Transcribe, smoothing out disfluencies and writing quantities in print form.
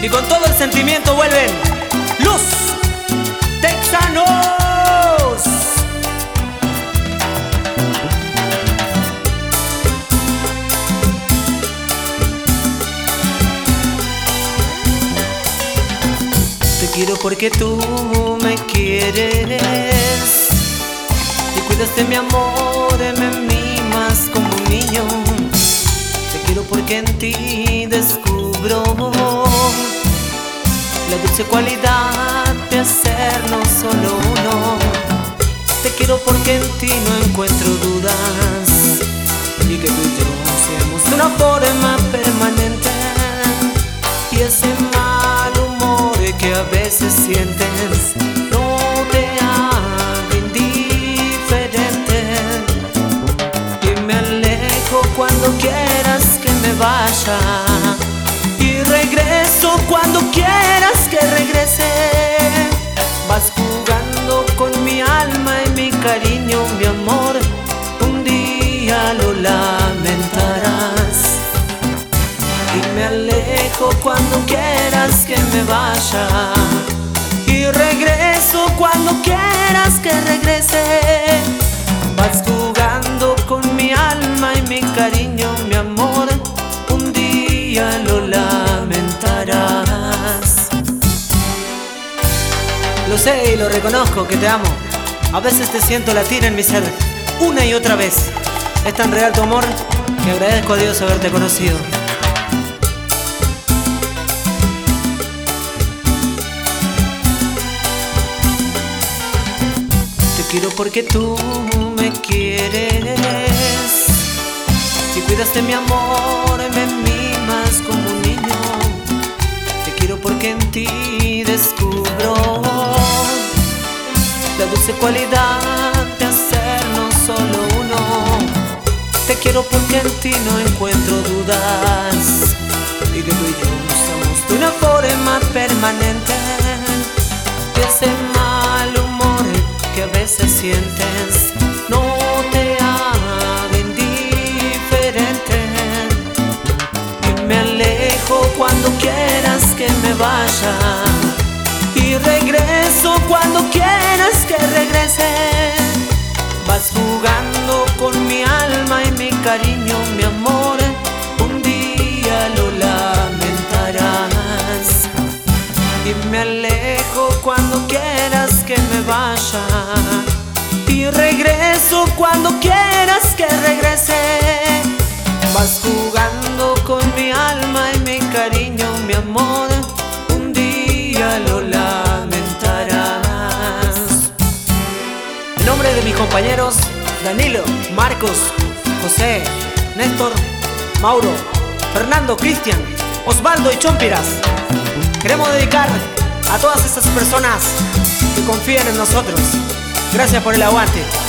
Y con todo el sentimiento vuelven Los Texanos. Te quiero porque tú me quieres y cuidas de mi amor, me mimas como un niño. Te quiero porque en ti descubro la dulce cualidad de hacernos solo uno. Te quiero porque en ti no encuentro dudas y que tú y yo seamos de una forma permanente. Y ese mal humor que a veces sientes no te haga indiferente. Y me alejo cuando quieras que me vaya y regreso cuando quieras que regrese. Vas jugando con mi alma y mi cariño, mi amor, un día lo lamentarás. Y me alejo cuando quieras que me vaya y regreso cuando quieras que regrese. Vas jugando con mi alma y mi cariño, mi amor, un día lo lamentarás. Lo sé y lo reconozco que te amo. A veces te siento latir en mi ser una y otra vez. Es tan real tu amor que agradezco a Dios haberte conocido. Te quiero porque tú me quieres y cuidas de mi amor, me mimas como un niño. Te quiero porque en ti descubro la dulce cualidad de hacernos solo uno. Te quiero porque en ti no encuentro dudas y que tú y yo somos de una forma permanente. Y ese mal humor que a veces sientes no te haga indiferente. Y me alejo cuando quieras que me vaya y regreso cuando quieras que regrese. Vas jugando con mi alma y mi cariño, mi amor, un día lo lamentarás. Y me alejo cuando quieras que me vaya y regreso cuando quieras que regrese. Vas jugando con mi alma y mi cariño, mi amor, un día lo lamentarás. En nombre de mis compañeros Danilo, Marcos, José, Néstor, Mauro, Fernando, Cristian, Osvaldo y Chompiras, queremos dedicar a todas esas personas que confían en nosotros. Gracias por el aguante.